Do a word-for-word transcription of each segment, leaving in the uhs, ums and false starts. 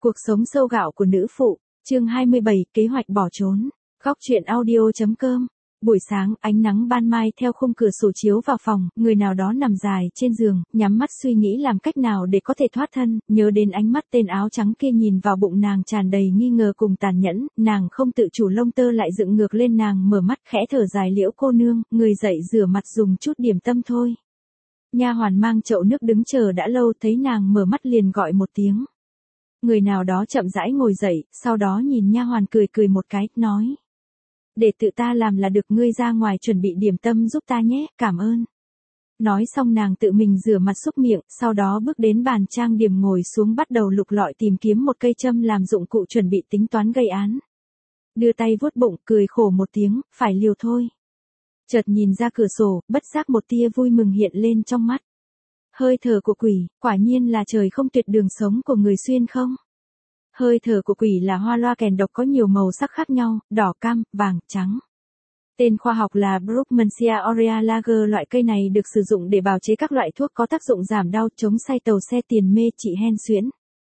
Cuộc sống sâu gạo của nữ phụ, chương hai mươi bảy, kế hoạch bỏ trốn. Góc truyện audio.com. Buổi sáng, ánh nắng ban mai theo khung cửa sổ chiếu vào phòng, người nào đó nằm dài trên giường, nhắm mắt suy nghĩ làm cách nào để có thể thoát thân, nhớ đến ánh mắt tên áo trắng kia nhìn vào bụng nàng tràn đầy nghi ngờ cùng tàn nhẫn, nàng không tự chủ lông tơ lại dựng ngược lên, nàng mở mắt khẽ thở dài, Liễu cô nương, người dậy rửa mặt dùng chút điểm tâm thôi. Nha hoàn mang chậu nước đứng chờ đã lâu, thấy nàng mở mắt liền gọi một tiếng. Người nào đó chậm rãi ngồi dậy, sau đó nhìn nha hoàn cười cười một cái, nói. Để tự ta làm là được, ngươi ra ngoài chuẩn bị điểm tâm giúp ta nhé, cảm ơn. Nói xong nàng tự mình rửa mặt xúc miệng, sau đó bước đến bàn trang điểm ngồi xuống bắt đầu lục lọi tìm kiếm một cây châm làm dụng cụ chuẩn bị tính toán gây án. Đưa tay vuốt bụng, cười khổ một tiếng, phải liều thôi. Chợt nhìn ra cửa sổ, bất giác một tia vui mừng hiện lên trong mắt. Hơi thở của quỷ, quả nhiên là trời không tuyệt đường sống của người xuyên không? Hơi thở của quỷ là hoa loa kèn độc có nhiều màu sắc khác nhau, đỏ, cam, vàng, trắng. Tên khoa học là Brugmansia aurea lager, loại cây này được sử dụng để bào chế các loại thuốc có tác dụng giảm đau, chống say tàu xe, tiền mê, trị hen suyễn.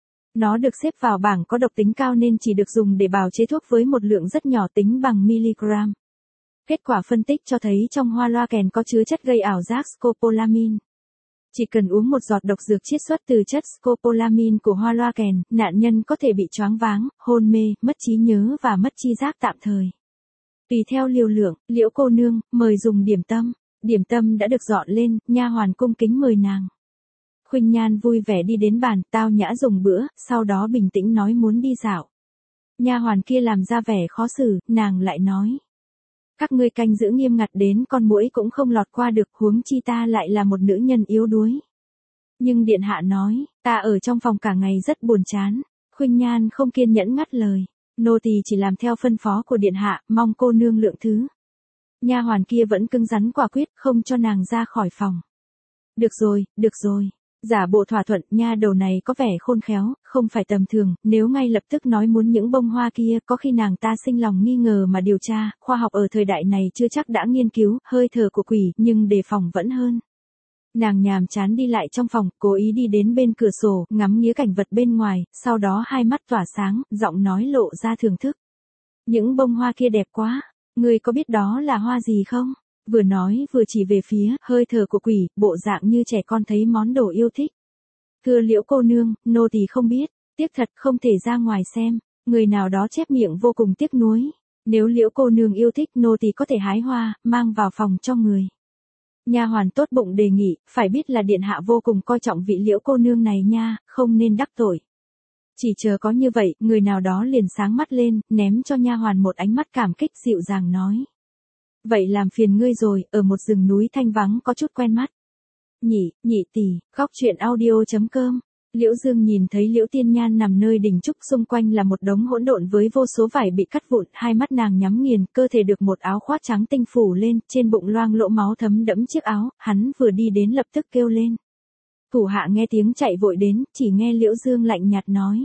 Nó được xếp vào bảng có độc tính cao nên chỉ được dùng để bào chế thuốc với một lượng rất nhỏ tính bằng miligram. Kết quả phân tích cho thấy trong hoa loa kèn có chứa chất gây ảo giác scopolamine. Chỉ cần uống một giọt độc dược chiết xuất từ chất scopolamine của hoa loa kèn, nạn nhân có thể bị choáng váng, hôn mê, mất trí nhớ và mất tri giác tạm thời. Tùy theo liều lượng, Liễu cô nương, mời dùng điểm tâm. Điểm tâm đã được dọn lên, nha hoàn cung kính mời nàng. Khuynh Nhan vui vẻ đi đến bàn, tao nhã dùng bữa, sau đó bình tĩnh nói muốn đi dạo. Nha hoàn kia làm ra vẻ khó xử, nàng lại nói. Các ngươi canh giữ nghiêm ngặt đến con muỗi cũng không lọt qua được, huống chi ta lại là một nữ nhân yếu đuối. Nhưng điện hạ nói, ta ở trong phòng cả ngày rất buồn chán. Khuynh Nhan không kiên nhẫn ngắt lời, nô tỳ chỉ làm theo phân phó của điện hạ, mong cô nương lượng thứ. Nha hoàn kia vẫn cứng rắn quả quyết, không cho nàng ra khỏi phòng. Được rồi, được rồi. Giả bộ thỏa thuận, nha đầu này có vẻ khôn khéo, không phải tầm thường, nếu ngay lập tức nói muốn những bông hoa kia, có khi nàng ta sinh lòng nghi ngờ mà điều tra, khoa học ở thời đại này chưa chắc đã nghiên cứu, hơi thở của quỷ, nhưng đề phòng vẫn hơn. Nàng nhàm chán đi lại trong phòng, cố ý đi đến bên cửa sổ, ngắm nghía cảnh vật bên ngoài, sau đó hai mắt tỏa sáng, giọng nói lộ ra thưởng thức. Những bông hoa kia đẹp quá, ngươi có biết đó là hoa gì không? Vừa nói vừa chỉ về phía hơi thở của quỷ, bộ dạng như trẻ con thấy món đồ yêu thích. Thưa Liễu cô nương, nô tỳ không biết, tiếc thật không thể ra ngoài xem. Người nào đó chép miệng vô cùng tiếc nuối. Nếu Liễu cô nương yêu thích, nô tỳ có thể hái hoa, mang vào phòng cho người. Nha hoàn tốt bụng đề nghị, phải biết là điện hạ vô cùng coi trọng vị Liễu cô nương này nha, không nên đắc tội. Chỉ chờ có như vậy, người nào đó liền sáng mắt lên, ném cho nha hoàn một ánh mắt cảm kích, dịu dàng nói. Vậy làm phiền ngươi rồi, ở một rừng núi thanh vắng có chút quen mắt. Nhị, nhị tỷ, góc truyện audio.com. Liễu Dương nhìn thấy Liễu Tiên Nhan nằm nơi đình trúc, xung quanh là một đống hỗn độn với vô số vải bị cắt vụn, hai mắt nàng nhắm nghiền, cơ thể được một áo khoác trắng tinh phủ lên, trên bụng loang lỗ máu thấm đẫm chiếc áo, hắn vừa đi đến lập tức kêu lên. Thủ hạ nghe tiếng chạy vội đến, chỉ nghe Liễu Dương lạnh nhạt nói.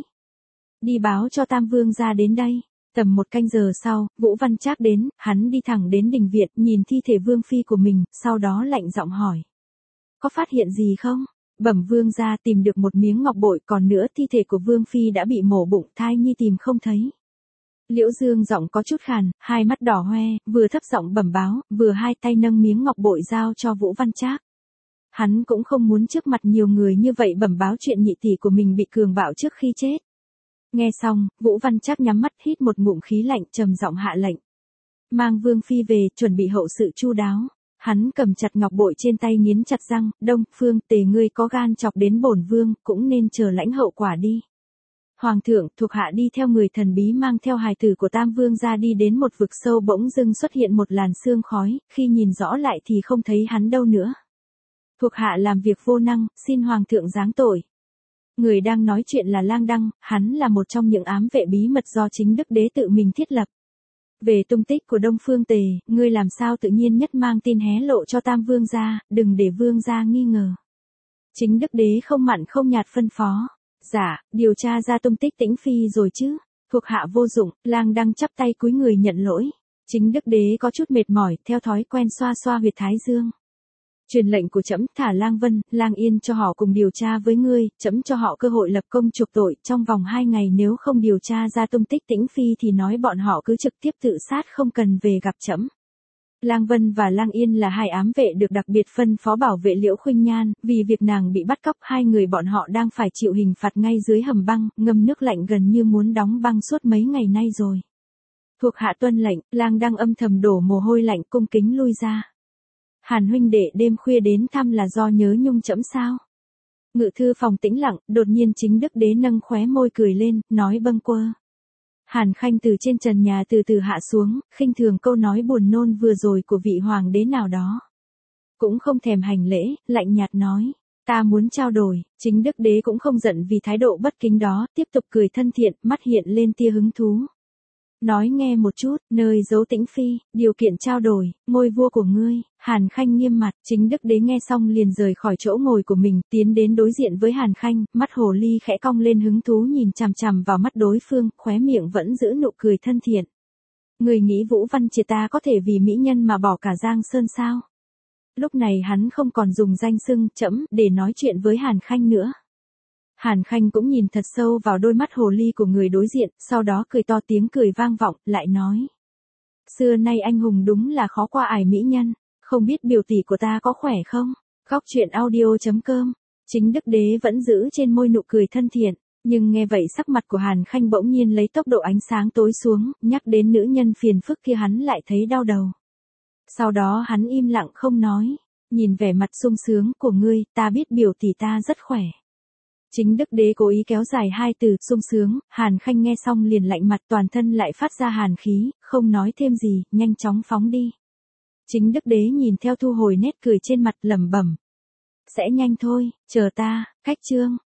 Đi báo cho Tam Vương ra đến đây. Tầm một canh giờ sau, Vũ Văn Trác đến, hắn đi thẳng đến đình viện, nhìn thi thể vương phi của mình, sau đó lạnh giọng hỏi. Có phát hiện gì không? Bẩm vương gia, tìm được một miếng ngọc bội, còn nữa thi thể của vương phi đã bị mổ bụng, thai nhi tìm không thấy. Liễu Dương giọng có chút khàn, hai mắt đỏ hoe, vừa thấp giọng bẩm báo, vừa hai tay nâng miếng ngọc bội giao cho Vũ Văn Trác. Hắn cũng không muốn trước mặt nhiều người như vậy bẩm báo chuyện nhị tỷ của mình bị cường bạo trước khi chết. Nghe xong, Vũ Văn Trác nhắm mắt hít một ngụm khí lạnh, trầm giọng hạ lệnh. Mang vương phi về, chuẩn bị hậu sự chu đáo. Hắn cầm chặt ngọc bội trên tay nghiến chặt răng, Đông Phương Tề, ngươi có gan chọc đến bổn vương, cũng nên chờ lãnh hậu quả đi. Hoàng thượng, thuộc hạ đi theo người thần bí mang theo hài tử của Tam Vương ra đi đến một vực sâu, bỗng dưng xuất hiện một làn sương khói, khi nhìn rõ lại thì không thấy hắn đâu nữa. Thuộc hạ làm việc vô năng, xin Hoàng thượng giáng tội. Người đang nói chuyện là Lang Đăng, hắn là một trong những ám vệ bí mật do chính Đức Đế tự mình thiết lập. Về tung tích của Đông Phương Tề, ngươi làm sao tự nhiên nhất mang tin hé lộ cho Tam Vương gia, đừng để Vương gia nghi ngờ. Chính Đức Đế không mặn không nhạt phân phó. Dạ, điều tra ra tung tích Tĩnh Phi rồi chứ. Thuộc hạ vô dụng, Lang Đăng chắp tay cúi người nhận lỗi. Chính Đức Đế có chút mệt mỏi, theo thói quen xoa xoa huyệt thái dương. Truyền lệnh của trẫm, thả Lang Vân, Lang Yên cho họ cùng điều tra với ngươi, trẫm cho họ cơ hội lập công chuộc tội, trong vòng hai ngày nếu không điều tra ra tung tích Tĩnh Phi thì nói bọn họ cứ trực tiếp tự sát không cần về gặp trẫm. Lang Vân và Lang Yên là hai ám vệ được đặc biệt phân phó bảo vệ Liễu Khuynh Nhan, vì việc nàng bị bắt cóc hai người bọn họ đang phải chịu hình phạt ngay dưới hầm băng, ngâm nước lạnh gần như muốn đóng băng suốt mấy ngày nay rồi. Thuộc hạ tuân lệnh, Lang đang âm thầm đổ mồ hôi lạnh cung kính lui ra. Hàn huynh đệ đêm khuya đến thăm là do nhớ nhung trẫm sao? Ngự thư phòng tĩnh lặng, đột nhiên Chính Đức Đế nâng khóe môi cười lên, nói bâng quơ. Hàn Khanh từ trên trần nhà từ từ hạ xuống, khinh thường câu nói buồn nôn vừa rồi của vị hoàng đế nào đó. Cũng không thèm hành lễ, lạnh nhạt nói, ta muốn trao đổi. Chính Đức Đế cũng không giận vì thái độ bất kính đó, tiếp tục cười thân thiện, mắt hiện lên tia hứng thú. Nói nghe một chút, nơi giấu Tĩnh Phi, điều kiện trao đổi, ngôi vua của ngươi. Hàn Khanh nghiêm mặt, Chính Đức Đế nghe xong liền rời khỏi chỗ ngồi của mình, tiến đến đối diện với Hàn Khanh, mắt hồ ly khẽ cong lên hứng thú nhìn chằm chằm vào mắt đối phương, khóe miệng vẫn giữ nụ cười thân thiện. Người nghĩ Vũ Văn Triệt ta có thể vì mỹ nhân mà bỏ cả Giang Sơn sao? Lúc này hắn không còn dùng danh xưng trẫm để nói chuyện với Hàn Khanh nữa. Hàn Khanh cũng nhìn thật sâu vào đôi mắt hồ ly của người đối diện, sau đó cười to tiếng cười vang vọng, lại nói. Xưa nay anh hùng đúng là khó qua ải mỹ nhân, không biết biểu tỷ của ta có khỏe không? Góc truyện audio chấm com. Chính Đức Đế vẫn giữ trên môi nụ cười thân thiện, nhưng nghe vậy sắc mặt của Hàn Khanh bỗng nhiên lấy tốc độ ánh sáng tối xuống, nhắc đến nữ nhân phiền phức kia hắn lại thấy đau đầu. Sau đó hắn im lặng không nói, nhìn vẻ mặt sung sướng của ngươi, ta biết biểu tỷ ta rất khỏe. Chính Đức Đế cố ý kéo dài hai từ, sung sướng, Hàn Khanh nghe xong liền lạnh mặt toàn thân lại phát ra hàn khí, không nói thêm gì, nhanh chóng phóng đi. Chính Đức Đế nhìn theo thu hồi nét cười trên mặt lẩm bẩm. Sẽ nhanh thôi, chờ ta, cách chương.